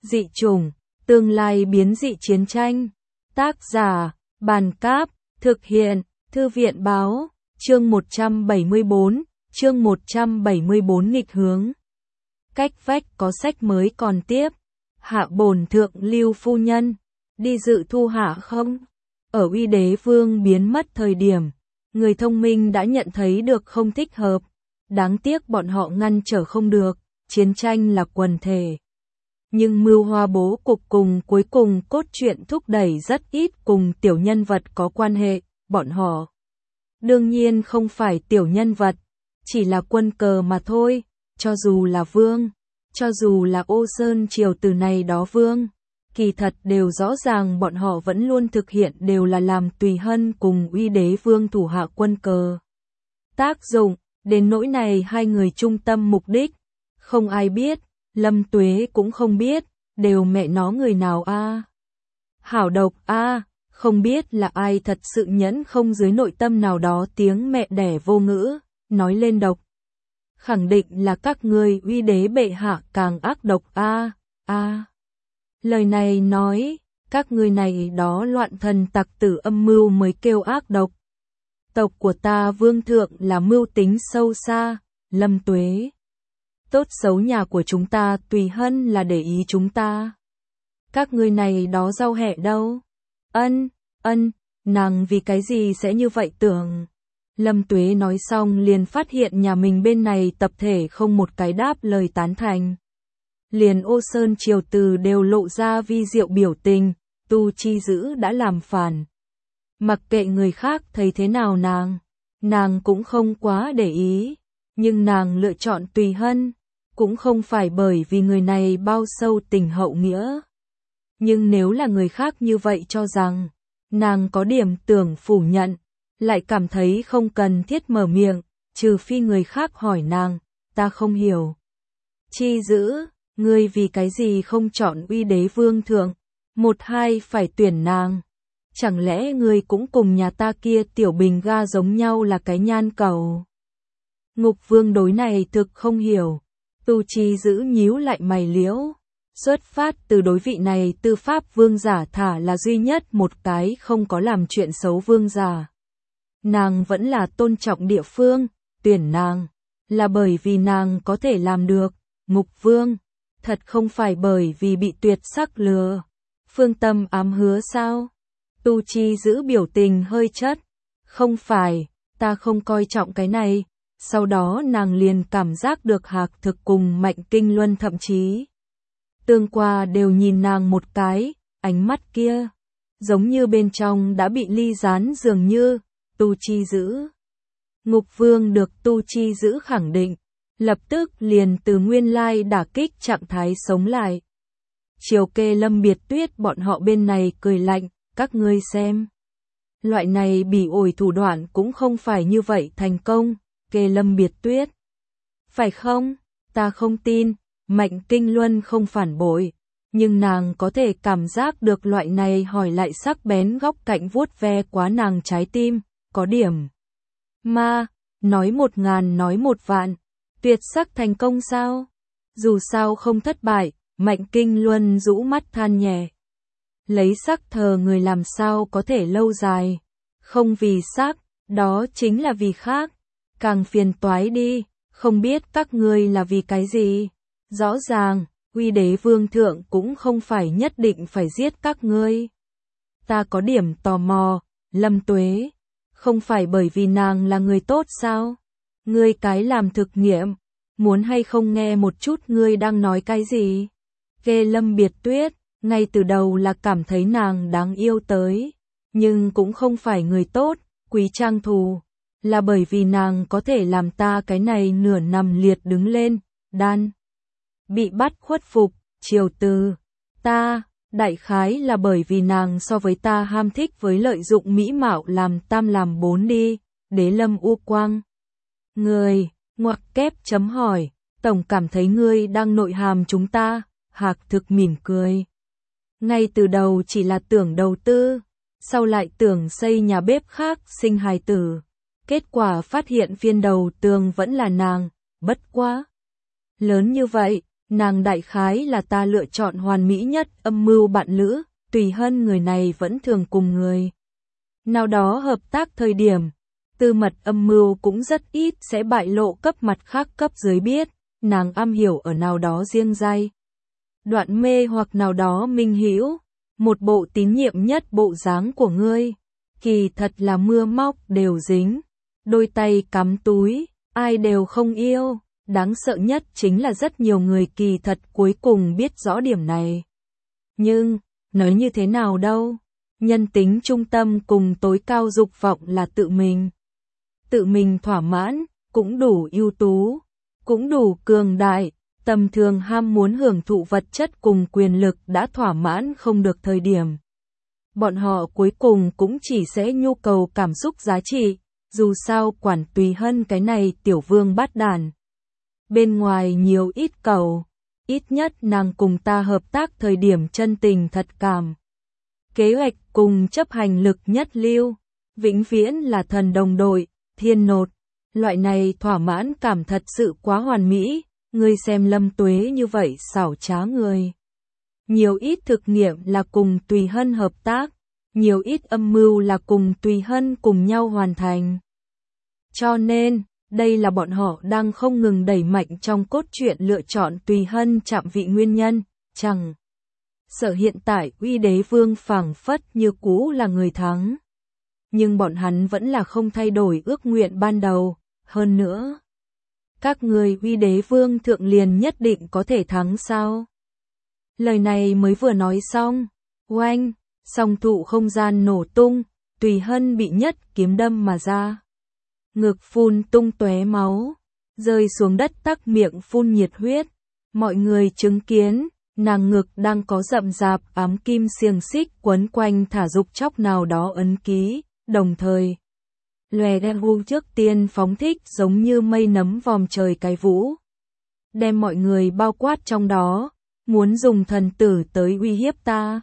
Dị chủng, tương lai biến dị chiến tranh. Tác giả, Bàn Cáp, thực hiện, Thư viện Báo, chương 174, chương 174 nghịch hướng. Cách vách có sách mới còn tiếp. Hạ bổn thượng Lưu phu nhân, đi dự thu hạ không? Ở Uy Đế Vương biến mất thời điểm, người thông minh đã nhận thấy được không thích hợp. Đáng tiếc bọn họ ngăn trở không được, chiến tranh là quần thể. Nhưng mưu hoa bố cục cùng cuối cùng cốt truyện thúc đẩy rất ít cùng tiểu nhân vật có quan hệ, bọn họ. Đương nhiên không phải tiểu nhân vật, chỉ là quân cờ mà thôi, cho dù là vương, cho dù là Ô Sơn triều từ này đó vương. Kỳ thật đều rõ ràng bọn họ vẫn luôn thực hiện đều là làm Tùy Hân cùng Uy Đế Vương thủ hạ quân cờ. Tác dụng, đến nỗi này hai người trung tâm mục đích, không ai biết, Lâm Tuế cũng không biết, đều mẹ nó người nào a? Hảo độc a, không biết là ai thật sự nhẫn không dưới nội tâm nào đó tiếng mẹ đẻ vô ngữ, nói lên độc. Khẳng định là các ngươi Uy Đế bệ hạ càng ác độc a, a. Lời này nói, các ngươi này đó loạn thần tặc tử âm mưu mới kêu ác độc. Tộc của ta vương thượng là mưu tính sâu xa, Lâm Tuế. Tốt xấu nhà của chúng ta Tùy Hân là để ý chúng ta. Các ngươi này đó rau hẹ đâu? Nàng vì cái gì sẽ như vậy tưởng? Lâm Tuế nói xong liền phát hiện nhà mình bên này tập thể không một cái đáp lời tán thành. Liền Ô Sơn triều từ đều lộ ra vi diệu biểu tình, Tu Chi Dữ đã làm phản. Mặc kệ người khác thấy thế nào nàng cũng không quá để ý, nhưng nàng lựa chọn Tùy Hân, cũng không phải bởi vì người này bao sâu tình hậu nghĩa. Nhưng nếu là người khác như vậy cho rằng, nàng có điểm tưởng phủ nhận, lại cảm thấy không cần thiết mở miệng, trừ phi người khác hỏi nàng, ta không hiểu. Chi Dữ, ngươi vì cái gì không chọn Uy Đế Vương thượng, một hai phải tuyển nàng. Chẳng lẽ ngươi cũng cùng nhà ta kia tiểu bình ga giống nhau là cái nhan cầu? Ngục Vương đối này thực không hiểu. Tu Chi Dữ nhíu lại mày liễu. Xuất phát từ đối vị này tư pháp vương giả thả là duy nhất một cái không có làm chuyện xấu vương giả. Nàng vẫn là tôn trọng địa phương, tuyển nàng, là bởi vì nàng có thể làm được. Ngục Vương, thật không phải bởi vì bị tuyệt sắc lừa. Phương Tâm ám hứa sao? Tu Chi Dữ biểu tình hơi chất. Không phải, ta không coi trọng cái này. Sau đó nàng liền cảm giác được Hạc Thực cùng Mạnh Kinh Luân thậm chí tương qua đều nhìn nàng một cái, ánh mắt kia giống như bên trong đã bị ly gián dường như. Tu Chi Dữ, Ngục Vương được Tu Chi Dữ khẳng định, lập tức liền từ nguyên lai đả kích trạng thái sống lại. Triều Kê Lâm Biệt Tuyết bọn họ bên này cười lạnh, các ngươi xem. Loại này bỉ ổi thủ đoạn cũng không phải như vậy thành công, Kê Lâm Biệt Tuyết. Phải không? Ta không tin, Mạnh Kinh Luân không phản bội, nhưng nàng có thể cảm giác được loại này hỏi lại sắc bén góc cạnh vuốt ve quá nàng trái tim, có điểm. Ma, nói 1000 nói 1 vạn, tuyệt sắc thành công sao? Dù sao không thất bại, Mạnh Kinh Luân rũ mắt than nhẹ. Lấy sắc thờ người làm sao có thể lâu dài, không vì sắc, đó chính là vì khác, càng phiền toái đi, không biết các ngươi là vì cái gì. Rõ ràng, Uy Đế Vương thượng cũng không phải nhất định phải giết các ngươi. Ta có điểm tò mò, Lâm Tuế, không phải bởi vì nàng là người tốt sao? Ngươi cái làm thực nghiệm, muốn hay không nghe một chút ngươi đang nói cái gì? Kê Lâm Biệt Tuyết, ngay từ đầu là cảm thấy nàng đáng yêu tới, nhưng cũng không phải người tốt, Quý Trang thù, là bởi vì nàng có thể làm ta cái này nửa nằm liệt đứng lên, đan. Bị bắt khuất phục, triều từ, ta, đại khái là bởi vì nàng so với ta ham thích với lợi dụng mỹ mạo làm tam làm bốn đi, Đế Lâm U Quang. Người, ngoặc kép chấm hỏi, tổng cảm thấy ngươi đang nội hàm chúng ta, Hạc Thực mỉm cười. Ngay từ đầu chỉ là tưởng đầu tư, sau lại tưởng xây nhà bếp khác sinh hài tử. Kết quả phát hiện phiên đầu tường vẫn là nàng, bất quá. Lớn như vậy, Nàng đại khái là ta lựa chọn hoàn mỹ nhất âm mưu bạn lữ, Tùy Hân người này vẫn thường cùng người nào đó hợp tác thời điểm. Tư mật âm mưu cũng rất ít sẽ bại lộ cấp mặt khác cấp dưới biết, nàng am hiểu ở nào đó riêng giai. Đoạn mê hoặc nào đó minh hữu, một bộ tín nhiệm nhất bộ dáng của ngươi, kỳ thật là mưa móc đều dính, đôi tay cắm túi, ai đều không yêu, đáng sợ nhất chính là rất nhiều người kỳ thật cuối cùng biết rõ điểm này. Nhưng, nói như thế nào đâu, nhân tính trung tâm cùng tối cao dục vọng là tự mình thỏa mãn, cũng đủ ưu tú, cũng đủ cường đại, tầm thường ham muốn hưởng thụ vật chất cùng quyền lực đã thỏa mãn không được thời điểm. Bọn họ cuối cùng cũng chỉ sẽ nhu cầu cảm xúc giá trị, dù sao quản Tùy Hân cái này tiểu vương bát đàn. Bên ngoài nhiều ít cầu, ít nhất nàng cùng ta hợp tác thời điểm chân tình thật cảm. Kế hoạch cùng chấp hành lực nhất lưu, vĩnh viễn là thần đồng đội, thiên nột. Loại này thỏa mãn cảm thật sự quá hoàn mỹ, ngươi xem Lâm Tuế như vậy xảo trá người. Nhiều ít thực nghiệm là cùng Tùy Hân hợp tác, nhiều ít âm mưu là cùng Tùy Hân cùng nhau hoàn thành. Cho nên, đây là bọn họ đang không ngừng đẩy mạnh trong cốt truyện lựa chọn Tùy Hân chạm vị nguyên nhân, chẳng sợ hiện tại Uy Đế Vương phảng phất như cũ là người thắng. Nhưng bọn hắn vẫn là không thay đổi ước nguyện ban đầu, hơn nữa. Các người Uy Đế Vương thượng liền nhất định có thể thắng sao? Lời này mới vừa nói xong, oanh, song thụ không gian nổ tung, Tùy Hân bị nhất kiếm đâm mà ra. Ngực phun tung tóe máu, rơi xuống đất tắc miệng phun nhiệt huyết. Mọi người chứng kiến, nàng ngực đang có rậm rạp ám kim xiềng xích quấn quanh thả dục chóc nào đó ấn ký, đồng thời. Lòe đen vu trước tiên phóng thích giống như mây nấm vòm trời cái vũ. Đem mọi người bao quát trong đó, muốn dùng thần tử tới uy hiếp ta.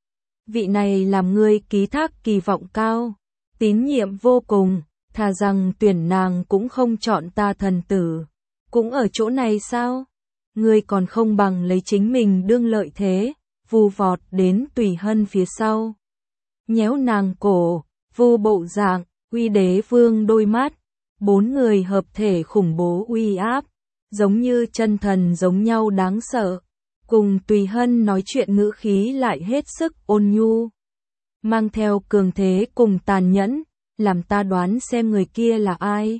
Vị này làm ngươi ký thác kỳ vọng cao, tín nhiệm vô cùng, thà rằng tuyển nàng cũng không chọn ta thần tử. Cũng ở chỗ này sao? Ngươi còn không bằng lấy chính mình đương lợi thế, vù vọt đến Tùy Hân phía sau. Nhéo nàng cổ, vô bộ dạng, Uy Đế Vương đôi mắt, bốn người hợp thể khủng bố uy áp, giống như chân thần giống nhau đáng sợ. Cùng Tùy Hân nói chuyện ngữ khí lại hết sức ôn nhu, mang theo cường thế cùng tàn nhẫn, làm ta đoán xem người kia là ai.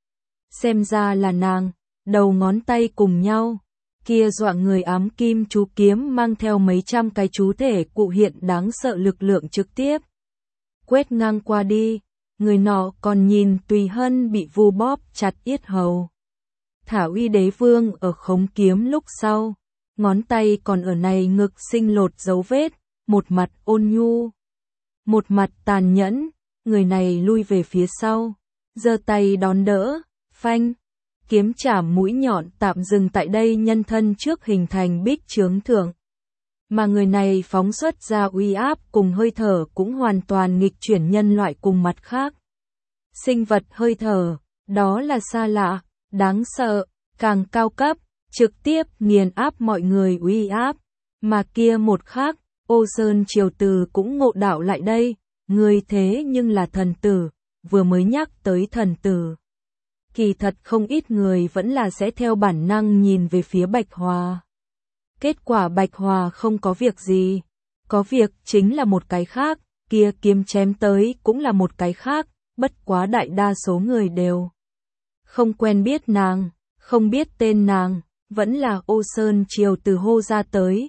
Xem ra là nàng, đầu ngón tay cùng nhau, kia dọa người ám kim chú kiếm mang theo mấy trăm cái chú thể cụ hiện đáng sợ lực lượng trực tiếp. Quét ngang qua đi, người nọ còn nhìn Tùy Hân bị vu bóp chặt yết hầu. Thả Uy Đế Vương ở khống kiếm lúc sau, ngón tay còn ở này ngực sinh lột dấu vết, một mặt ôn nhu, một mặt tàn nhẫn, người này lui về phía sau, giơ tay đón đỡ, phanh, kiếm chảm mũi nhọn tạm dừng tại đây nhân thân trước hình thành bích chướng thượng. Mà người này phóng xuất ra uy áp cùng hơi thở cũng hoàn toàn nghịch chuyển nhân loại cùng mặt khác. Sinh vật hơi thở, đó là xa lạ, đáng sợ, càng cao cấp, trực tiếp nghiền áp mọi người uy áp. Mà kia một khác, Ô Sơn Triều Từ cũng ngộ đạo lại đây, người thế nhưng là thần tử, vừa mới nhắc tới thần tử. Kỳ thật không ít người vẫn là sẽ theo bản năng nhìn về phía Bạch Hòa. Kết quả Bạch Hòa không có việc gì, có việc chính là một cái khác, kia kiếm chém tới cũng là một cái khác, bất quá đại đa số người đều không quen biết nàng, không biết tên nàng, vẫn là Ô Sơn Triều Từ hô ra tới,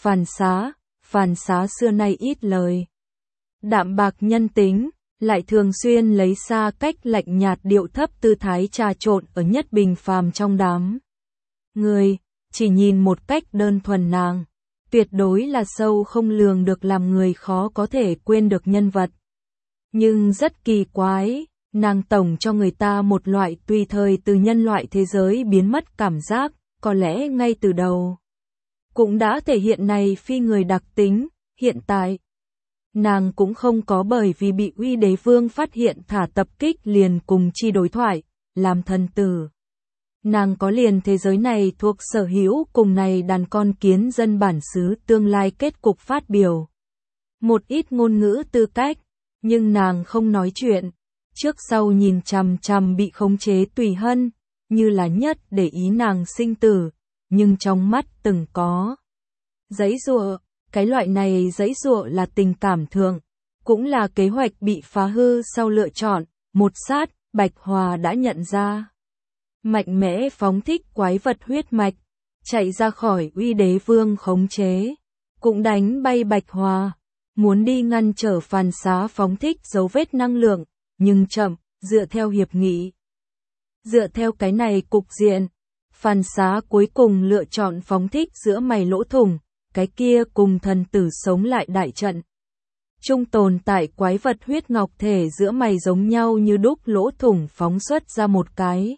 phản xá xưa nay ít lời. Đạm bạc nhân tính, lại thường xuyên lấy xa cách lạnh nhạt điệu thấp tư thái trà trộn ở nhất bình phàm trong đám người, chỉ nhìn một cách đơn thuần nàng, tuyệt đối là sâu không lường được làm người khó có thể quên được nhân vật. Nhưng rất kỳ quái, nàng tổng cho người ta một loại tùy thời từ nhân loại thế giới biến mất cảm giác, có lẽ ngay từ đầu cũng đã thể hiện này phi người đặc tính, hiện tại. Nàng cũng không có bởi vì bị Uy Đế Vương phát hiện thả tập kích liền cùng chi đối thoại, làm thần tử. Nàng có liền thế giới này thuộc sở hữu cùng này đàn con kiến dân bản xứ tương lai kết cục phát biểu. Một ít ngôn ngữ tư cách, nhưng nàng không nói chuyện, trước sau nhìn chằm chằm bị khống chế Tùy Hân, như là nhất để ý nàng sinh tử, nhưng trong mắt từng có giãy giụa, cái loại này giãy giụa là tình cảm thượng, cũng là kế hoạch bị phá hư sau lựa chọn, một sát, Bạch Hòa đã nhận ra. Mạnh mẽ phóng thích quái vật huyết mạch, chạy ra khỏi Uy Đế Vương khống chế, cũng đánh bay Bạch Hòa, muốn đi ngăn trở Phàn Xá phóng thích dấu vết năng lượng, nhưng chậm, dựa theo hiệp nghị. Dựa theo cái này cục diện, Phàn Xá cuối cùng lựa chọn phóng thích giữa mày lỗ thủng, cái kia cùng thần tử sống lại đại trận. Trung tồn tại quái vật huyết ngọc thể giữa mày giống nhau như đúc lỗ thủng phóng xuất ra một cái.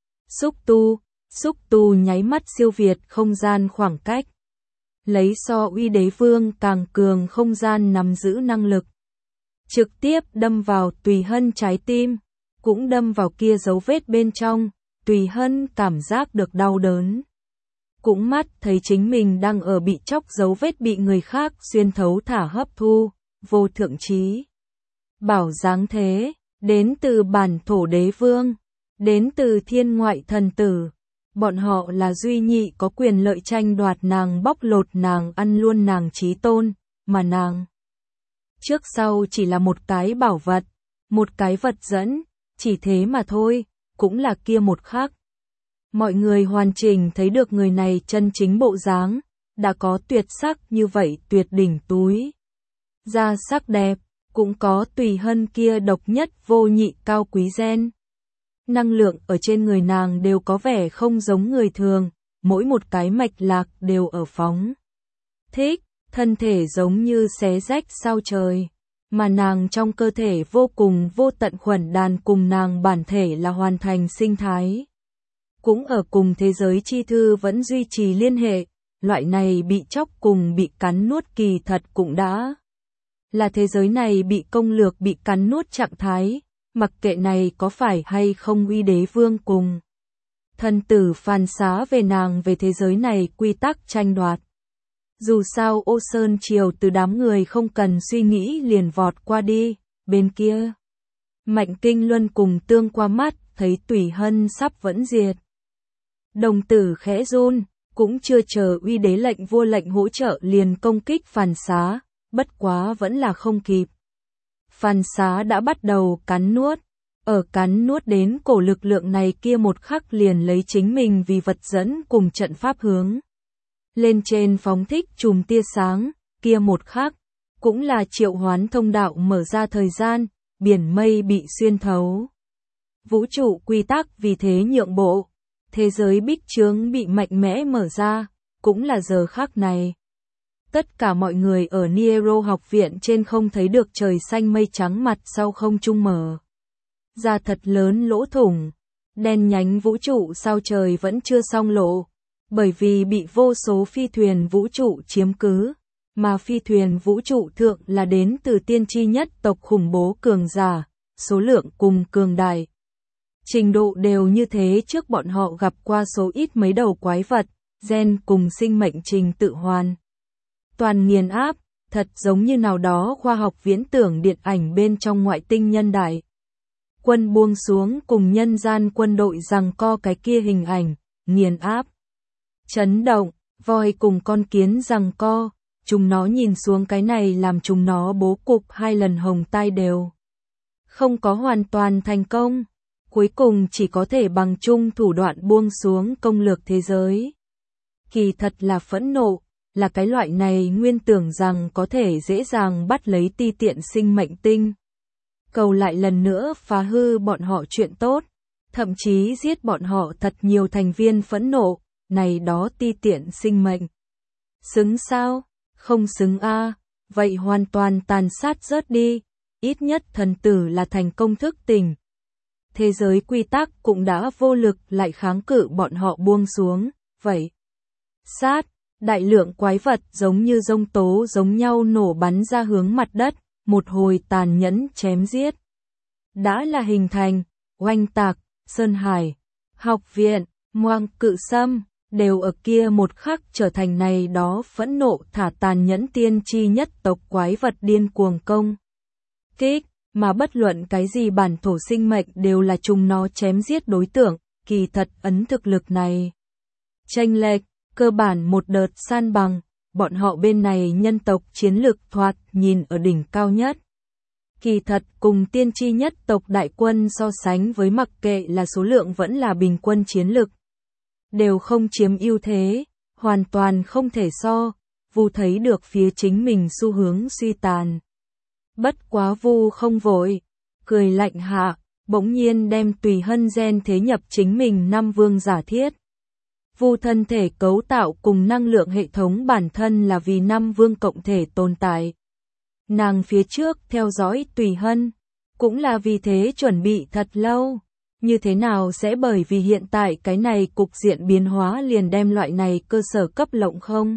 Xúc tu nháy mắt siêu việt không gian khoảng cách. Lấy so Uy Đế Vương càng cường không gian nắm giữ năng lực. Trực tiếp đâm vào Tùy Hân trái tim, cũng đâm vào kia dấu vết bên trong, Tùy Hân cảm giác được đau đớn. Cũng mắt thấy chính mình đang ở bị chóc dấu vết bị người khác xuyên thấu thả hấp thu, vô thượng trí. Bảo dáng thế, đến từ bản thổ đế vương, đến từ thiên ngoại thần tử. Bọn họ là duy nhị có quyền lợi tranh đoạt nàng bóc lột nàng ăn luôn nàng chí tôn, mà nàng trước sau chỉ là một cái bảo vật, một cái vật dẫn, chỉ thế mà thôi, cũng là kia một khắc. Mọi người hoàn chỉnh thấy được người này chân chính bộ dáng, đã có tuyệt sắc như vậy tuyệt đỉnh túi. Da sắc đẹp, cũng có Tùy Hân kia độc nhất vô nhị cao quý gen. Năng lượng ở trên người nàng đều có vẻ không giống người thường, mỗi một cái mạch lạc đều ở phóng thích, thân thể giống như xé rách sao trời, mà nàng trong cơ thể vô cùng vô tận khuẩn đàn cùng nàng bản thể là hoàn thành sinh thái. Cũng ở cùng thế giới chi thư vẫn duy trì liên hệ, loại này bị chóc cùng bị cắn nuốt kỳ thật cũng đã là thế giới này bị công lược bị cắn nuốt trạng thái. Mặc kệ này có phải hay không Uy Đế Vương cùng thần tử Phàn Xá về nàng về thế giới này quy tắc tranh đoạt. Dù sao Ô Sơn Triều từ đám người không cần suy nghĩ liền vọt qua đi, bên kia. Mạnh Kinh Luân cùng tương qua mắt, thấy Tùy Hân sắp vẫn diệt. Đồng tử khẽ run, cũng chưa chờ Uy Đế lệnh vua lệnh hỗ trợ liền công kích Phàn Xá, bất quá vẫn là không kịp. Phàn Xá đã bắt đầu cắn nuốt, ở cắn nuốt đến cổ lực lượng này kia một khắc liền lấy chính mình vì vật dẫn cùng trận pháp hướng. Lên trên phóng thích chùm tia sáng, kia một khắc, cũng là triệu hoán thông đạo mở ra thời gian, biển mây bị xuyên thấu. Vũ trụ quy tắc vì thế nhượng bộ, thế giới bích chướng bị mạnh mẽ mở ra, cũng là giờ khắc này. Tất cả mọi người ở Niero học viện trên không thấy được trời xanh mây trắng mặt sau không trung mở ra thật lớn lỗ thủng, đen nhánh vũ trụ sao trời vẫn chưa xong lộ, bởi vì bị vô số phi thuyền vũ trụ chiếm cứ, mà phi thuyền vũ trụ thượng là đến từ tiên tri nhất tộc khủng bố cường giả, số lượng cùng cường đại. Trình độ đều như thế trước bọn họ gặp qua số ít mấy đầu quái vật, gen cùng sinh mệnh trình tự hoàn. Toàn nghiền áp, thật giống như nào đó khoa học viễn tưởng điện ảnh bên trong ngoại tinh nhân đại. Quân buông xuống cùng nhân gian quân đội giằng co cái kia hình ảnh, nghiền áp. Chấn động, voi cùng con kiến giằng co, chúng nó nhìn xuống cái này làm chúng nó bố cục 2 lần hồng tai đều. Không có hoàn toàn thành công, cuối cùng chỉ có thể bằng chung thủ đoạn buông xuống công lược thế giới. Kỳ thật là phẫn nộ. Là cái loại này nguyên tưởng rằng có thể dễ dàng bắt lấy ti tiện sinh mệnh tinh. Cầu lại lần nữa phá hư bọn họ chuyện tốt, thậm chí giết bọn họ thật nhiều thành viên phẫn nộ, này đó ti tiện sinh mệnh. Xứng sao? Không xứng a, vậy hoàn toàn tàn sát rớt đi, ít nhất thần tử là thành công thức tỉnh. Thế giới quy tắc cũng đã vô lực lại kháng cự bọn họ buông xuống, vậy. Sát. Đại lượng quái vật giống như giông tố giống nhau nổ bắn ra hướng mặt đất, một hồi tàn nhẫn chém giết. Đã là hình thành, oanh tạc, Sơn Hải, học viện, Moang Cự Sâm, đều ở kia một khắc trở thành này đó phẫn nộ thả tàn nhẫn tiên tri nhất tộc quái vật điên cuồng công kích, mà bất luận cái gì bản thổ sinh mệnh đều là chúng nó chém giết đối tượng, kỳ thật ấn thực lực này. Chênh lệch, cơ bản một đợt san bằng, bọn họ bên này nhân tộc chiến lực thoạt nhìn ở đỉnh cao nhất. Kỳ thật cùng tiên tri nhất tộc đại quân so sánh với mặc kệ là số lượng vẫn là bình quân chiến lực. Đều không chiếm ưu thế, hoàn toàn không thể so, Vu thấy được phía chính mình xu hướng suy tàn. Bất quá Vu không vội, cười lạnh hạ, bỗng nhiên đem tùy hân gen thế nhập chính mình năm vương giả thiết. Vu thân thể cấu tạo cùng năng lượng hệ thống bản thân là vì năm vương cộng thể tồn tại. Nàng phía trước theo dõi tùy hân, cũng là vì thế chuẩn bị thật lâu. Như thế nào sẽ bởi vì hiện tại cái này cục diện biến hóa liền đem loại này cơ sở cấp lộng không?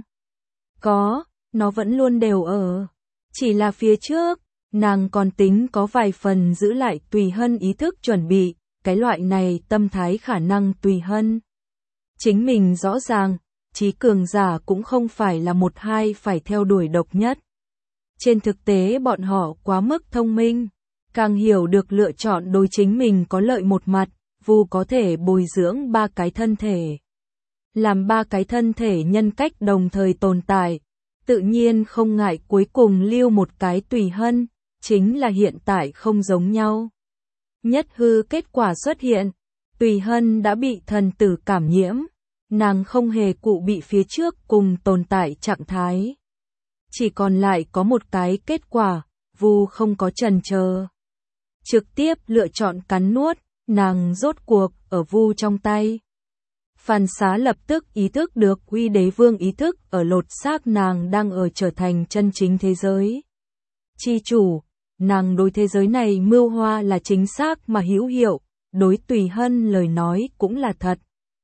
Có, nó vẫn luôn đều ở. Chỉ là phía trước, nàng còn tính có vài phần giữ lại tùy hân ý thức chuẩn bị, cái loại này tâm thái khả năng tùy hân. Chính mình rõ ràng, trí cường giả cũng không phải là một hai phải theo đuổi độc nhất. Trên thực tế bọn họ quá mức thông minh, càng hiểu được lựa chọn đối chính mình có lợi một mặt, Vu có thể bồi dưỡng ba cái thân thể. Làm ba cái thân thể nhân cách đồng thời tồn tại, tự nhiên không ngại cuối cùng lưu một cái tùy hân, chính là hiện tại không giống nhau. Nhất hư kết quả xuất hiện, tùy hân đã bị thần tử cảm nhiễm, nàng không hề cụ bị phía trước cùng tồn tại trạng thái. Chỉ còn lại có một cái kết quả, Vu không có chần chờ. Trực tiếp lựa chọn cắn nuốt, nàng rốt cuộc ở Vu trong tay. Phàn Xá lập tức ý thức được Uy Đế Vương ý thức ở lột xác nàng đang ở trở thành chân chính thế giới. Chi chủ, nàng đối thế giới này mưu hoa là chính xác mà hữu hiệu, đối tùy hân lời nói cũng là thật.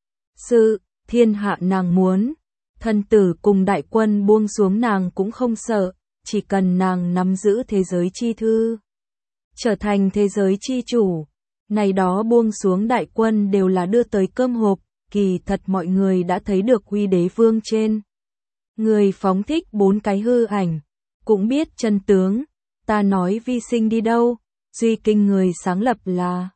Sự, thiên hạ nàng muốn, thần tử cùng đại quân buông xuống nàng cũng không sợ, chỉ cần nàng nắm giữ thế giới chi thư. Trở thành thế giới chi chủ, này đó buông xuống đại quân đều là đưa tới cơm hộp, kỳ thật mọi người đã thấy được Uy Đế Vương trên. Người phóng thích 4 cái hư ảnh, cũng biết chân tướng, ta nói vi sinh đi đâu, duy kinh người sáng lập là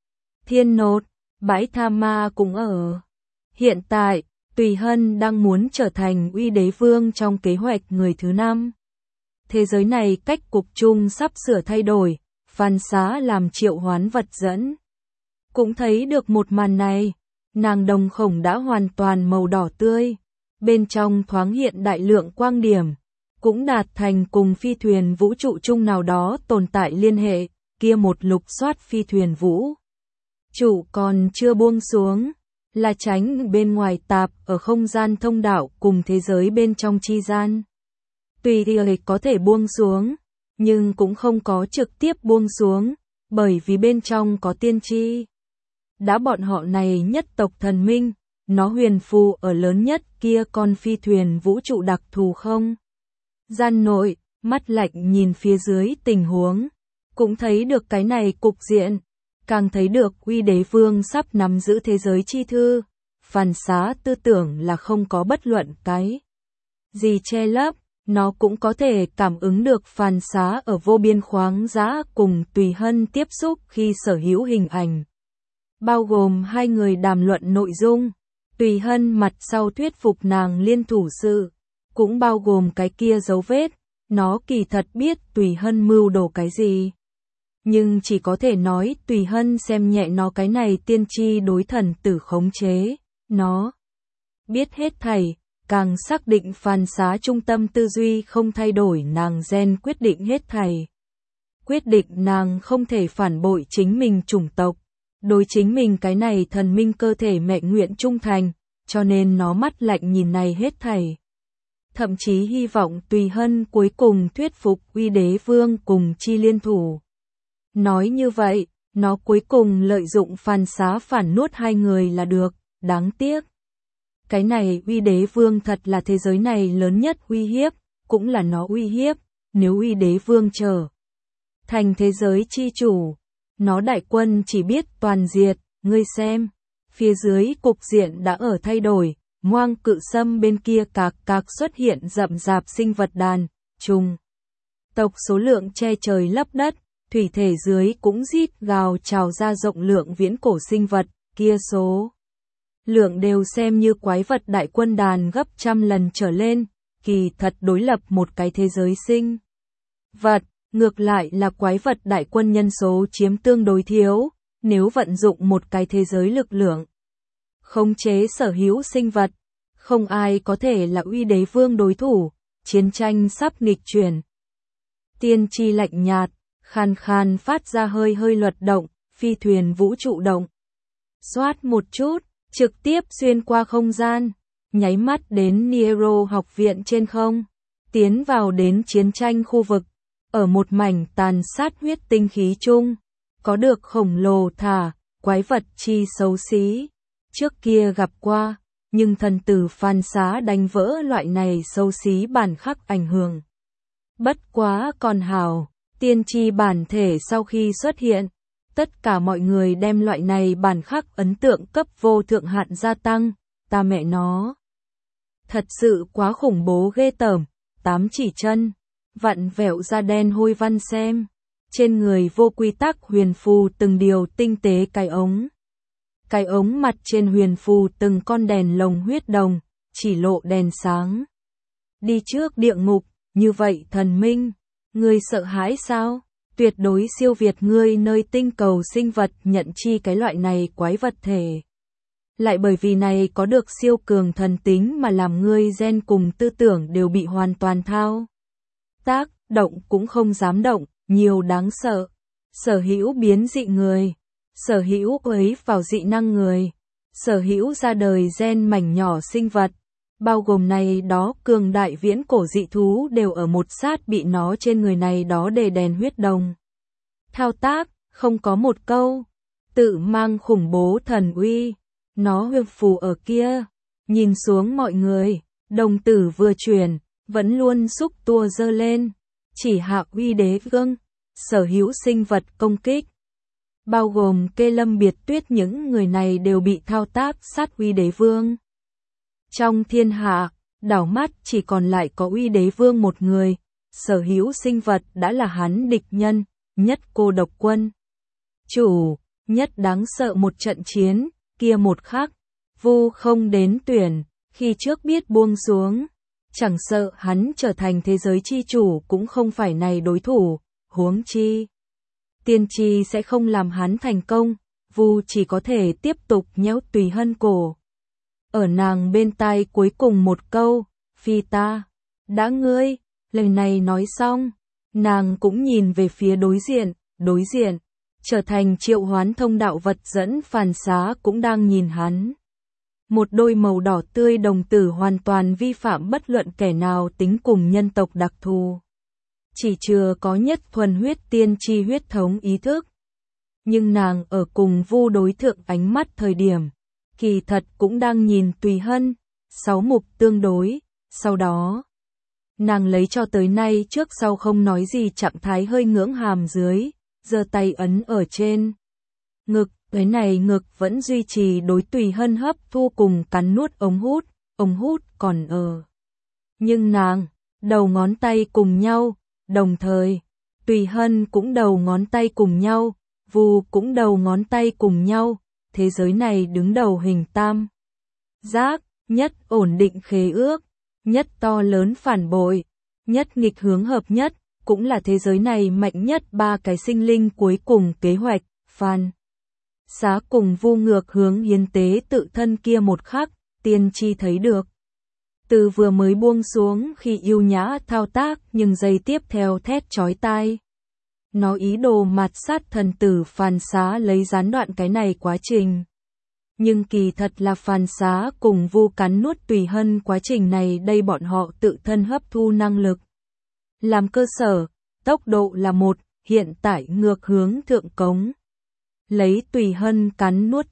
Thiên Nột, bãi tha ma cũng ở. Hiện tại, Tùy Hân đang muốn trở thành Uy Đế Vương trong kế hoạch người thứ 5. Thế giới này cách cục chung sắp sửa thay đổi, Phàn Xá làm triệu hoán vật dẫn. Cũng thấy được một màn này, nàng đồng khổng đã hoàn toàn màu đỏ tươi, bên trong thoáng hiện đại lượng quang điểm, cũng đạt thành cùng phi thuyền vũ trụ chung nào đó tồn tại liên hệ, kia một lục soát phi thuyền vũ trụ còn chưa buông xuống, là tránh bên ngoài tạp ở không gian thông đạo cùng thế giới bên trong chi gian. Tùy thì có thể buông xuống, nhưng cũng không có trực tiếp buông xuống, bởi vì bên trong có tiên tri. Đã bọn họ này nhất tộc thần minh, nó huyền phù ở lớn nhất kia con phi thuyền vũ trụ đặc thù không? Gian nội, mắt lạnh nhìn phía dưới tình huống, cũng thấy được cái này cục diện, càng thấy được Uy Đế Vương sắp nắm giữ thế giới chi thư, Phàn Xá tư tưởng là không có bất luận cái gì che lấp, nó cũng có thể cảm ứng được Phàn Xá ở vô biên khoáng dã cùng Tùy Hân tiếp xúc khi sở hữu hình ảnh. Bao gồm hai người đàm luận nội dung, Tùy Hân mặt sau thuyết phục nàng liên thủ sự, cũng bao gồm cái kia dấu vết, nó kỳ thật biết Tùy Hân mưu đồ cái gì. Nhưng chỉ có thể nói Tùy Hân xem nhẹ nó cái này tiên tri đối thần tử khống chế, nó biết hết thảy, càng xác định Phàn Xá trung tâm tư duy không thay đổi nàng gen quyết định hết thảy. Quyết định nàng không thể phản bội chính mình chủng tộc, đối chính mình cái này thần minh cơ thể mẹ nguyện trung thành, cho nên nó mắt lạnh nhìn này hết thảy. Thậm chí hy vọng Tùy Hân cuối cùng thuyết phục Uy Đế Vương cùng chi liên thủ. Nói như vậy, nó cuối cùng lợi dụng Phàn Xá phản nuốt hai người là được, đáng tiếc. Cái này Uy Đế Vương thật là thế giới này lớn nhất uy hiếp, cũng là nó uy hiếp, nếu Uy Đế Vương trở thành thế giới chi chủ, nó đại quân chỉ biết toàn diệt, ngươi xem, Phía dưới cục diện đã ở thay đổi, Ngoang Cự Sâm bên kia cạc cạc xuất hiện rậm rạp sinh vật đàn, trùng tộc số lượng che trời lấp đất, thủy thể dưới cũng rít gào trào ra rộng lượng viễn cổ sinh vật, kia số lượng đều xem như quái vật đại quân đàn gấp trăm lần trở lên, kỳ thật đối lập một cái thế giới sinh vật, ngược lại là quái vật đại quân nhân số chiếm tương đối thiếu, nếu vận dụng một cái thế giới lực lượng khống chế sở hữu sinh vật, không ai có thể là Uy Đế Vương đối thủ, chiến tranh sắp nghịch chuyển. Tiên tri lạnh nhạt, khàn khàn phát ra hơi hơi luật động, phi thuyền vũ trụ động. Xoát một chút, trực tiếp xuyên qua không gian, nháy mắt đến Niero học viện trên không, tiến vào đến chiến tranh khu vực, ở một mảnh tàn sát huyết tinh khí chung, có được khổng lồ thả, quái vật chi xấu xí. Trước kia gặp qua, nhưng thần tử Phan Xá đánh vỡ loại này xấu xí bản khắc ảnh hưởng. Bất quá còn hảo, tiên tri bản thể sau khi xuất hiện, tất cả mọi người đem loại này bản khắc ấn tượng cấp vô thượng hạn gia tăng, ta mẹ nó. Thật sự quá khủng bố ghê tởm, 8 chỉ chân, vặn vẹo da đen hôi văn xem, trên người vô quy tắc huyền phù từng điều tinh tế cái ống mặt trên huyền phù từng con đèn lồng huyết đồng, chỉ lộ đèn sáng. Đi trước địa ngục, như vậy thần minh, ngươi sợ hãi sao? Tuyệt đối siêu việt ngươi nơi tinh cầu sinh vật nhận chi cái loại này quái vật thể. Lại bởi vì này có được siêu cường thần tính mà làm ngươi gen cùng tư tưởng đều bị hoàn toàn thao tác, động cũng không dám động, nhiều đáng sợ. Sở hữu biến dị người, sở hữu ấy vào dị năng người, sở hữu ra đời gen mảnh nhỏ sinh vật, bao gồm này đó cường đại viễn cổ dị thú đều ở một sát bị nó trên người này đó đề đèn huyết đồng. Thao tác, không có một câu, tự mang khủng bố thần uy, nó huyên phù ở kia, nhìn xuống mọi người, đồng tử vừa chuyển, vẫn luôn xúc tua dơ lên, chỉ hạ Uy Đế Vương, sở hữu sinh vật công kích. Bao gồm Kê Lâm Biệt Tuyết những người này đều bị thao tác sát Uy Đế Vương. Trong thiên hạ, đảo mắt chỉ còn lại có Uy Đế Vương một người, sở hữu sinh vật đã là hắn địch nhân, nhất cô độc quân. Chủ, nhất đáng sợ một trận chiến, kia một khắc, Vu không đến tuyển, khi trước biết buông xuống, chẳng sợ hắn trở thành thế giới chi chủ cũng không phải này đối thủ, huống chi. Tiên tri sẽ không làm hắn thành công, Vu chỉ có thể tiếp tục nhéo Tùy Hân cổ. Ở nàng bên tai cuối cùng một câu, phi ta, đã ngươi, lời này nói xong, nàng cũng nhìn về phía đối diện, trở thành triệu hoán thông đạo vật dẫn Phàn Xá cũng đang nhìn hắn. Một đôi màu đỏ tươi đồng tử hoàn toàn vi phạm bất luận kẻ nào tính cùng nhân tộc đặc thù. Chỉ chưa có nhất thuần huyết tiên tri huyết thống ý thức. Nhưng nàng ở cùng Vu đối thượng ánh mắt thời điểm, kỳ thật cũng đang nhìn Tùy Hân, 6 mục tương đối, sau đó. Nàng lấy cho tới nay trước sau không nói gì trạng thái hơi ngưỡng hàm dưới, giơ tay ấn ở trên. Ngực, cái này ngực vẫn duy trì đối Tùy Hân hấp thu cùng cắn nuốt ống hút còn ở. Nhưng nàng, đầu ngón tay cùng nhau, đồng thời, Tùy Hân cũng đầu ngón tay cùng nhau, Vu cũng đầu ngón tay cùng nhau, thế giới này đứng đầu hình tam giác, nhất ổn định khế ước, nhất to lớn phản bội, nhất nghịch hướng hợp nhất, cũng là thế giới này mạnh nhất ba cái sinh linh cuối cùng kế hoạch, Phan Xá cùng Vu ngược hướng hiến tế tự thân kia một khắc, tiên tri thấy được. Từ vừa mới buông xuống khi yêu nhã thao tác nhưng giây tiếp theo thét chói tai. Nó ý đồ mạt sát thần tử Phan Xá lấy gián đoạn cái này quá trình. Nhưng kỳ thật là Phan Xá cùng Vu cắn nuốt Tùy Hân quá trình này đây bọn họ tự thân hấp thu năng lực. Làm cơ sở, tốc độ là 1, hiện tại ngược hướng thượng cống. Lấy Tùy Hân cắn nuốt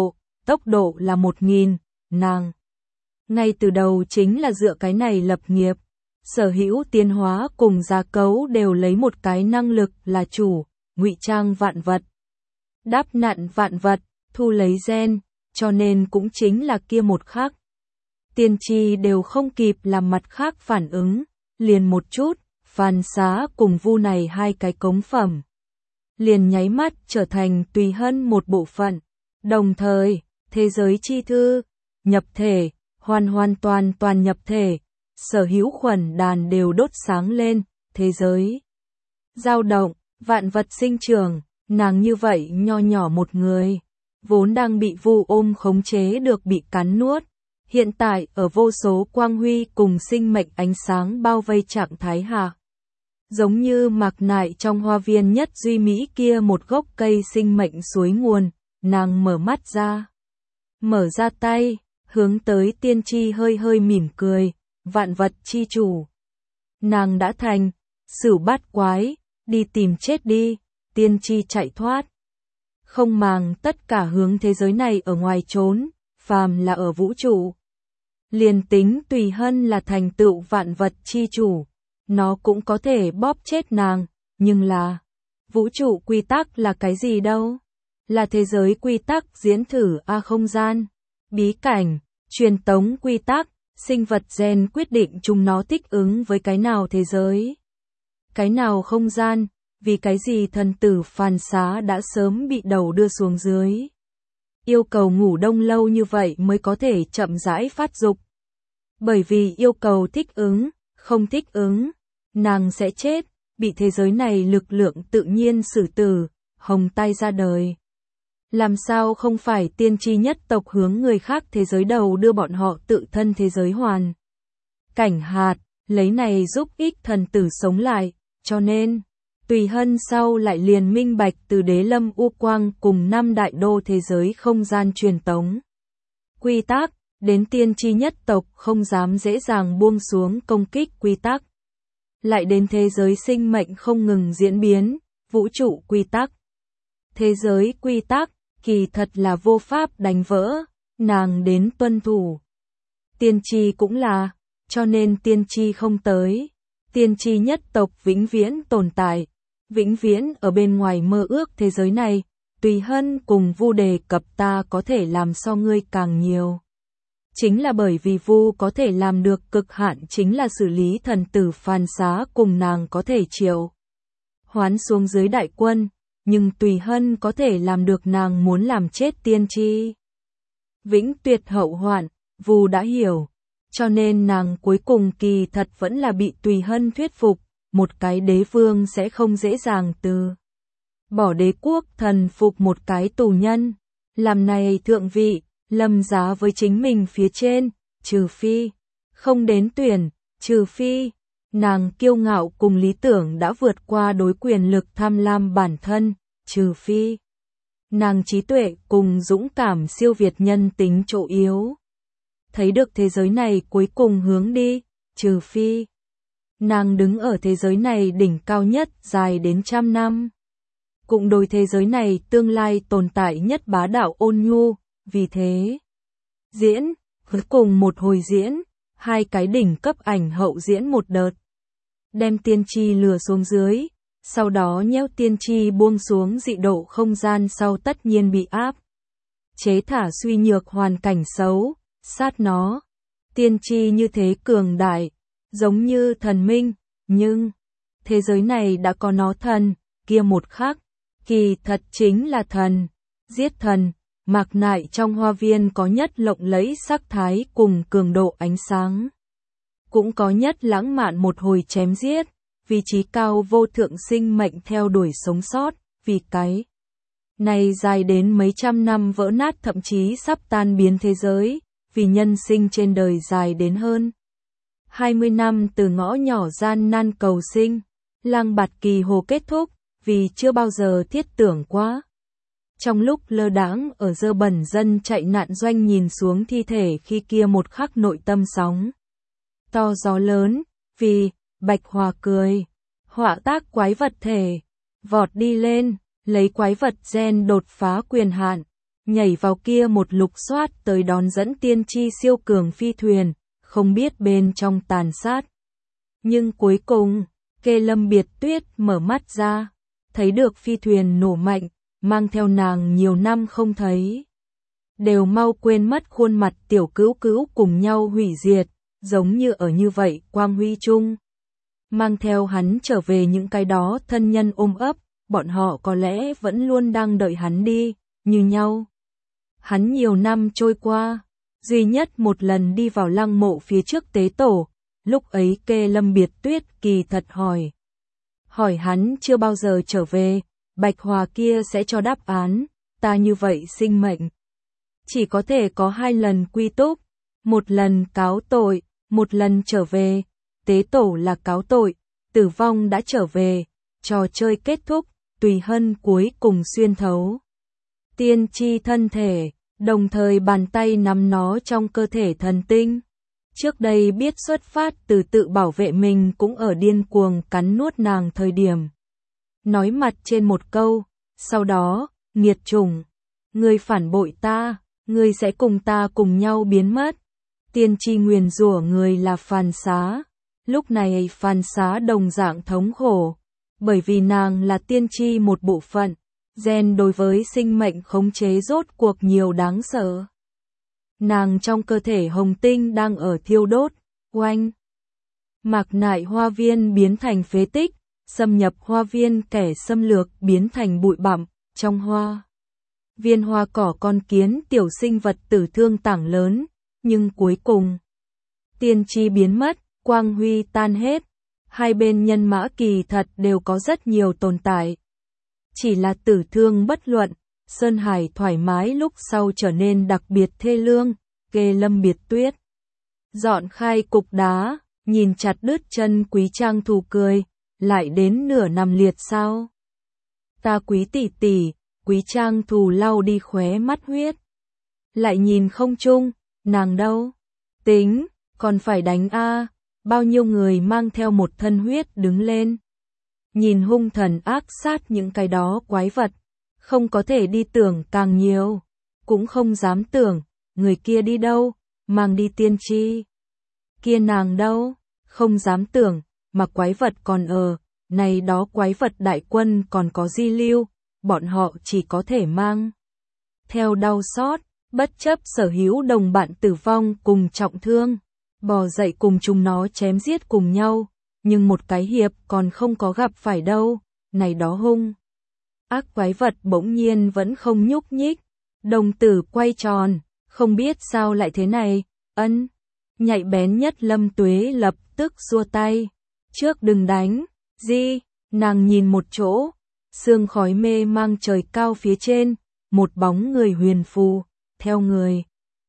tốc độ là 1000, nàng. Ngay từ đầu chính là dựa cái này lập nghiệp. Sở hữu tiến hóa cùng gia cấu đều lấy một cái năng lực là chủ, ngụy trang vạn vật. Đáp nặn vạn vật, thu lấy gen, cho nên cũng chính là kia một khắc. Tiên tri đều không kịp làm mặt khác phản ứng, liền một chút, Phan Xá cùng Vu này hai cái cống phẩm. Liền nháy mắt trở thành Tùy Hân một bộ phận, đồng thời, thế giới chi thư, nhập thể, hoàn toàn nhập thể, sở hữu khuẩn đàn đều đốt sáng lên, thế giới dao động, vạn vật sinh trưởng, nàng như vậy nho nhỏ một người, vốn đang bị Vu ôm khống chế được bị cắn nuốt, hiện tại ở vô số quang huy cùng sinh mệnh ánh sáng bao vây trạng thái hạ. Giống như mạc nại trong hoa viên nhất duy mỹ kia một gốc cây sinh mệnh suối nguồn, nàng mở ra tay, hướng tới tiên tri hơi mỉm cười, vạn vật chi chủ. Nàng đã thành, Sửu bát quái, đi tìm chết đi, tiên tri chạy thoát. Không màng tất cả hướng thế giới này ở ngoài trốn, phàm là ở vũ trụ. Liền tính Tùy Hân là thành tựu vạn vật chi chủ, nó cũng có thể bóp chết nàng, nhưng là vũ trụ quy tắc là cái gì đâu? Là thế giới quy tắc diễn thử không gian, bí cảnh, truyền tống quy tắc, sinh vật gen quyết định chúng nó thích ứng với cái nào thế giới, cái nào không gian, vì cái gì thần tử Phan Xá đã sớm bị đầu đưa xuống dưới. Yêu cầu ngủ đông lâu như vậy mới có thể chậm rãi phát dục. Bởi vì yêu cầu thích ứng, không thích ứng, nàng sẽ chết, bị thế giới này lực lượng tự nhiên xử tử, hồng tay ra đời. Làm sao không phải tiên tri nhất tộc hướng người khác thế giới đầu đưa bọn họ tự thân thế giới hoàn cảnh hạt, lấy này giúp ích thần tử sống lại, cho nên, Tùy Hân sau lại liền minh bạch từ Đế Lâm U Quang cùng 5 đại đô thế giới không gian truyền tống. Quy tắc, đến tiên tri nhất tộc không dám dễ dàng buông xuống công kích quy tắc. Lại đến thế giới sinh mệnh không ngừng diễn biến, vũ trụ quy tắc. Thế giới quy tắc, kỳ thật là vô pháp đánh vỡ, nàng đến tuân thủ. Tiên tri cũng là, cho nên tiên tri không tới. Tiên tri nhất tộc vĩnh viễn tồn tại, vĩnh viễn ở bên ngoài mơ ước thế giới này, Tùy Hân cùng Vu đề cập ta có thể làm so ngươi càng nhiều. Chính là bởi vì Vu có thể làm được cực hạn chính là xử lý thần tử Phan Xá cùng nàng có thể triệu hoán xuống dưới đại quân, nhưng Tùy Hân có thể làm được nàng muốn làm chết tiên tri. Vĩnh tuyệt hậu hoạn, Vu đã hiểu. Cho nên nàng cuối cùng kỳ thật vẫn là bị Tùy Hân thuyết phục, một cái đế vương sẽ không dễ dàng từ bỏ đế quốc thần phục một cái tù nhân, làm này thượng vị, lâm giá với chính mình phía trên, trừ phi, không đến tuyển, trừ phi, nàng kiêu ngạo cùng lý tưởng đã vượt qua đối quyền lực tham lam bản thân, trừ phi, nàng trí tuệ cùng dũng cảm siêu việt nhân tính chỗ yếu. Thấy được thế giới này cuối cùng hướng đi, trừ phi. Nàng đứng ở thế giới này đỉnh cao nhất dài đến 100 năm. Cũng đối thế giới này tương lai tồn tại nhất bá đạo ôn nhu, vì thế. Diễn, cuối cùng một hồi diễn, hai cái đỉnh cấp ảnh hậu diễn một đợt. Đem tiên tri lừa xuống dưới, sau đó nhéo tiên tri buông xuống dị độ không gian sau tất nhiên bị áp. Chế thả suy nhược hoàn cảnh xấu. Sát nó, tiên tri như thế cường đại, giống như thần minh, nhưng thế giới này đã có nó thần, kia một khắc, kỳ thật chính là thần, giết thần, mạc nại trong hoa viên có nhất lộng lẫy sắc thái cùng cường độ ánh sáng. Cũng có nhất lãng mạn một hồi chém giết, vị trí cao vô thượng sinh mệnh theo đuổi sống sót, vì cái này dài đến mấy trăm năm vỡ nát thậm chí sắp tan biến thế giới. Vì nhân sinh trên đời dài đến hơn 20 năm từ ngõ nhỏ gian nan cầu sinh, lang bạt kỳ hồ kết thúc, vì chưa bao giờ thiết tưởng quá. Trong lúc lơ đãng ở dơ bẩn dân chạy nạn doanh nhìn xuống thi thể khi kia một khắc nội tâm sóng to gió lớn, vì Bạch Hòa cười, họa tác quái vật thể, vọt đi lên, lấy quái vật gen đột phá quyền hạn. Nhảy vào kia một lục soát tới đón dẫn tiên tri siêu cường phi thuyền, không biết bên trong tàn sát. Nhưng cuối cùng, Kê Lâm Biệt Tuyết mở mắt ra, thấy được phi thuyền nổ mạnh, mang theo nàng nhiều năm không thấy. đều mau quên mất khuôn mặt tiểu cữu cữu cùng nhau hủy diệt, giống như ở như vậy quang huy chung. Mang theo hắn trở về những cái đó thân nhân ôm ấp, bọn họ có lẽ vẫn luôn đang đợi hắn đi, như nhau. Hắn nhiều năm trôi qua, duy nhất một lần đi vào lăng mộ phía trước tế tổ, lúc ấy Kê Lâm Biệt Tuyết kỳ thật hỏi hắn chưa bao giờ trở về, Bạch Hòa kia sẽ cho đáp án, ta như vậy sinh mệnh. Chỉ có thể có 2 lần quy túc, một lần cáo tội, một lần trở về, tế tổ là cáo tội, tử vong đã trở về, trò chơi kết thúc, Tùy Hân cuối cùng xuyên thấu tiên tri thân thể, đồng thời bàn tay nắm nó trong cơ thể thần tinh. Trước đây biết xuất phát từ tự bảo vệ mình cũng ở điên cuồng cắn nuốt nàng thời điểm. Nói mặt trên một câu, sau đó, nghiệt chủng, ngươi phản bội ta, ngươi sẽ cùng ta cùng nhau biến mất. Tiên tri nguyền rủa người là Phàn Xá, lúc này Phàn Xá đồng dạng thống khổ, bởi vì nàng là tiên tri một bộ phận, gen đối với sinh mệnh khống chế rốt cuộc nhiều đáng sợ. Nàng trong cơ thể hồng tinh đang ở thiêu đốt, oanh. Mạc Nại hoa viên biến thành phế tích, xâm nhập hoa viên kẻ xâm lược biến thành bụi bặm, trong hoa. Viên hoa cỏ con kiến tiểu sinh vật tử thương tảng lớn, nhưng cuối cùng, tiên tri biến mất, quang huy tan hết, hai bên nhân mã kỳ thật đều có rất nhiều tồn tại. Chỉ là tử thương bất luận, Sơn Hải thoải mái lúc sau trở nên đặc biệt thê lương, Kê Lâm Biệt Tuyết. Dọn khai cục đá, nhìn chặt đứt chân Quý Trang Thù cười, lại đến nửa nằm liệt sao? Ta Quý tỷ tỷ, Quý Trang Thù lau đi khóe mắt huyết. Lại nhìn không chung, nàng đâu? Tính, còn phải đánh a, bao nhiêu người mang theo một thân huyết đứng lên. Nhìn hung thần ác sát những cái đó quái vật, không có thể đi tưởng càng nhiều, cũng không dám tưởng, người kia đi đâu, mang đi tiên tri. Kia nàng đâu, không dám tưởng, mà quái vật còn này đó quái vật đại quân còn có di lưu, bọn họ chỉ có thể mang. Theo đau xót, bất chấp sở hữu đồng bạn tử vong cùng trọng thương, bò dậy cùng chúng nó chém giết cùng nhau, nhưng một cái hiệp còn không có gặp phải đâu, này đó hung. Ác quái vật bỗng nhiên vẫn không nhúc nhích, đồng tử quay tròn, không biết sao lại thế này, nhạy bén nhất Lâm Tuế lập tức xua tay, trước đừng đánh, nàng nhìn một chỗ, sương khói mê mang trời cao phía trên, một bóng người huyền phù, theo người.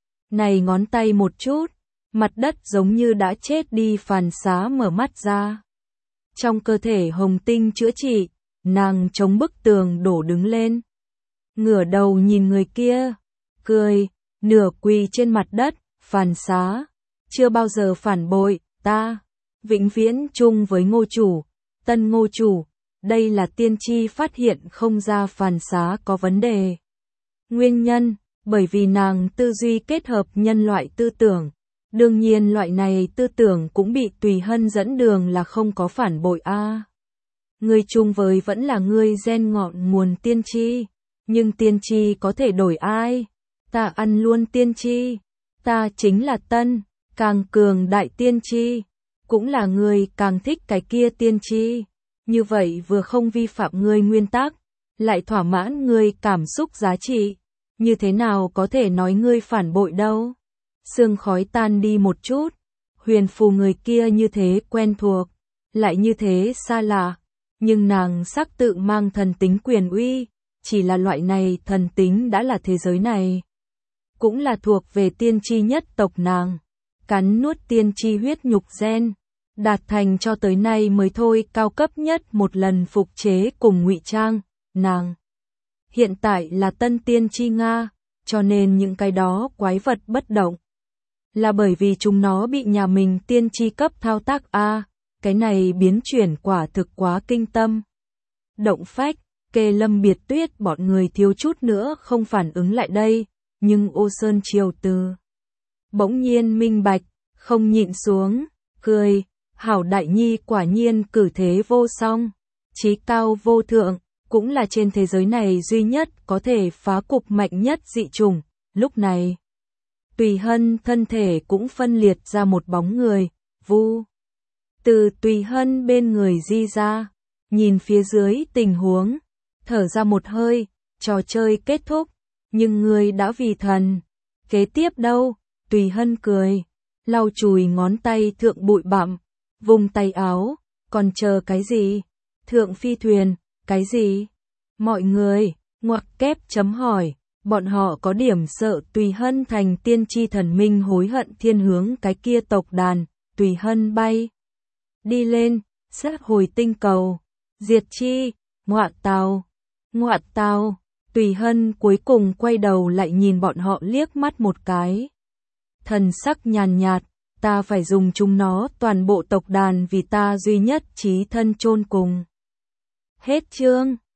Này ngón tay một chút, mặt đất giống như đã chết đi. Phàn Xá mở mắt ra. Trong cơ thể hồng tinh chữa trị, nàng chống bức tường đổ đứng lên. Ngửa đầu nhìn người kia, cười, nửa quỳ trên mặt đất, Phàn Xá, chưa bao giờ phản bội, ta, vĩnh viễn chung với Ngô chủ, tân Ngô chủ, đây là tiên tri phát hiện không ra Phàn Xá có vấn đề. Nguyên nhân, bởi vì nàng tư duy kết hợp nhân loại tư tưởng. Đương nhiên loại này tư tưởng cũng bị Tùy Hân dẫn đường là không có phản bội a. Ngươi chung với vẫn là ngươi gen ngọn nguồn tiên tri, nhưng tiên tri có thể đổi ai? Ta ăn luôn tiên tri, ta chính là tân, càng cường đại tiên tri, cũng là ngươi càng thích cái kia tiên tri. Như vậy vừa không vi phạm ngươi nguyên tắc, lại thỏa mãn ngươi cảm xúc giá trị, như thế nào có thể nói ngươi phản bội đâu? Sương khói tan đi một chút, huyền phù người kia như thế quen thuộc, lại như thế xa lạ, nhưng nàng xác tự mang thần tính quyền uy, chỉ là loại này thần tính đã là thế giới này. Cũng là thuộc về tiên tri nhất tộc nàng, cắn nuốt tiên tri huyết nhục gen, đạt thành cho tới nay mới thôi cao cấp nhất một lần phục chế cùng ngụy trang, nàng. Hiện tại là tân tiên tri Nga, cho nên những cái đó quái vật bất động. Là bởi vì chúng nó bị nhà mình tiên tri cấp thao tác cái này biến chuyển quả thực quá kinh tâm. Động phách, Kê Lâm Biệt Tuyết bọn người thiếu chút nữa không phản ứng lại đây, nhưng Ô Sơn Triều Từ bỗng nhiên minh bạch, không nhịn xuống, cười, hảo đại nhi quả nhiên cử thế vô song, chí cao vô thượng, cũng là trên thế giới này duy nhất có thể phá cục mạnh nhất dị chủng, Lúc này, Tùy Hân thân thể cũng phân liệt ra một bóng người, vu. Từ Tùy Hân bên người di ra, nhìn phía dưới tình huống, thở ra một hơi, trò chơi kết thúc, nhưng ngươi đã vì thần. Kế tiếp đâu? Tùy Hân cười, lau chùi ngón tay thượng bụi bặm, vùng tay áo, còn chờ cái gì? Thượng phi thuyền, cái gì? Mọi người, ngoặc kép chấm hỏi, bọn họ có điểm sợ Tùy Hân thành tiên tri thần minh hối hận thiên hướng cái kia tộc đàn, Tùy Hân bay. Đi lên, sát hồi tinh cầu, diệt chi, ngoạ tào, Tùy Hân cuối cùng quay đầu lại nhìn bọn họ liếc mắt một cái. Thần sắc nhàn nhạt, ta phải dùng chúng nó toàn bộ tộc đàn vì ta duy nhất chí thân chôn cùng. Hết chương.